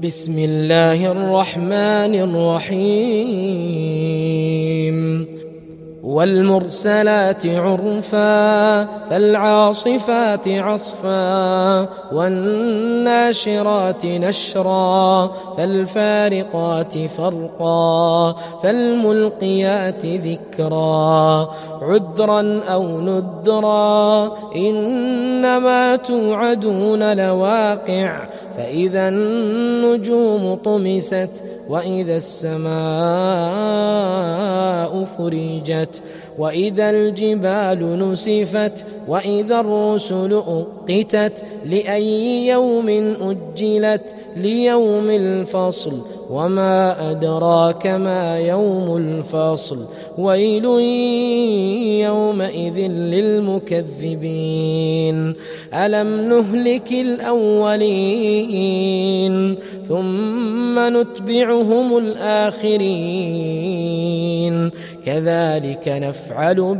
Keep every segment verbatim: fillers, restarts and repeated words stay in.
بسم الله الرحمن الرحيم والمرسلات عرفا فالعاصفات عصفا والناشرات نشرا فالفارقات فرقا فالملقيات ذكرا عذرا أو نذرا إنما توعدون لواقع فإذا النجوم طمست وإذا السماء فرجت وإذا الجبال نسفت وإذا الرسل أقتت لأي يوم أجلت ليوم الفصل وما أدراك ما يوم الفصل ويل يومئذ للمكذبين ألم نهلك الأولين ثم نتبعهم الآخرين كذلك نفعل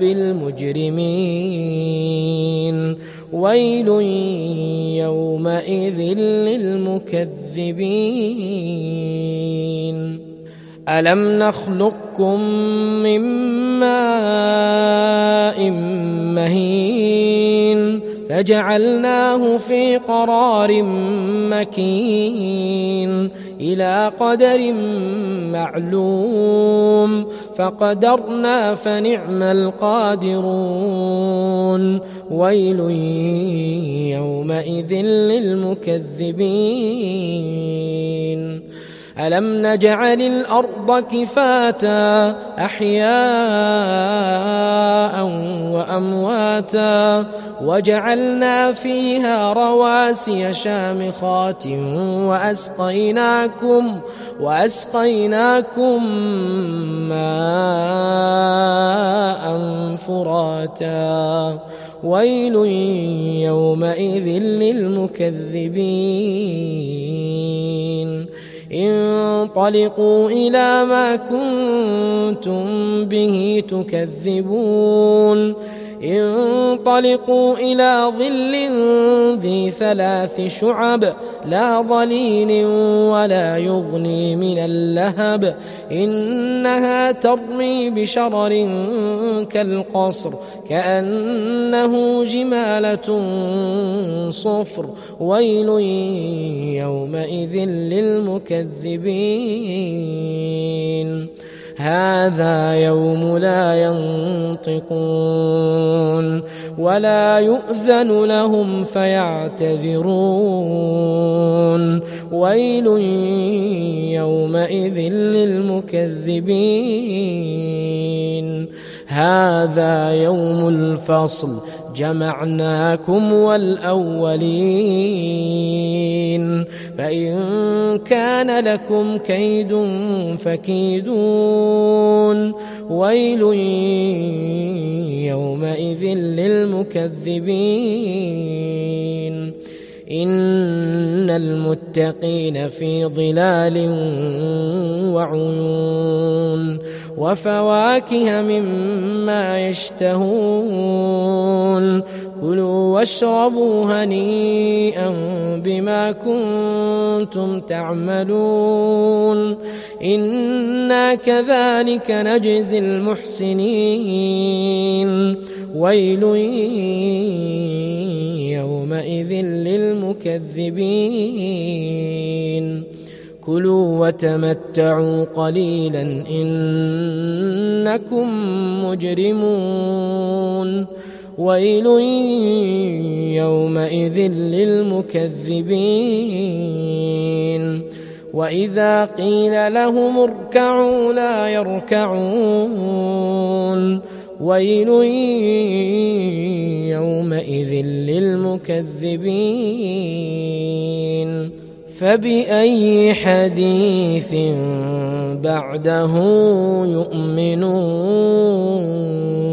بالمجرمين ويل يومئذ للمكذبين ألم نخلقكم من ماء مهين فجعلناه في قرار مكين إلى قدر معلوم فقدرنا فنعم القادرون ويل يومئذ للمكذبين ألم نجعل الأرض كفاتا أحياء وأمواتا وجعلنا فيها رواسي شامخات وأسقيناكم وأسقيناكم ماء فراتا ويل يومئذ للمكذبين انطلقوا إلى ما كنتم به تكذبون انطلقوا إلى ظل ذي ثلاث شعب لا ظليل ولا يغني من اللهب إنها ترمي بشرر كالقصر كأنه جمالة صفر ويل يومئذ للمكذبين هذا يوم لا ينطقون ولا يؤذن لهم فيعتذرون ويل يومئذ للمكذبين هذا يوم الفصل جمعناكم والأولين فإن كان لكم كيد فكيدون ويل يومئذ للمكذبين إن المتقين في ظلال وعيون وفواكه مما يشتهون كلوا واشربوا هنيئا بما كنتم تعملون إنا كذلك نجزي المحسنين ويل يومئذ للمكذبين كلوا وتمتعوا قليلا إنكم مجرمون ويل يومئذ للمكذبين وإذا قيل لهم اركعوا لا يركعون ويل يومئذ للمكذبين فبأي حديث بعده يؤمنون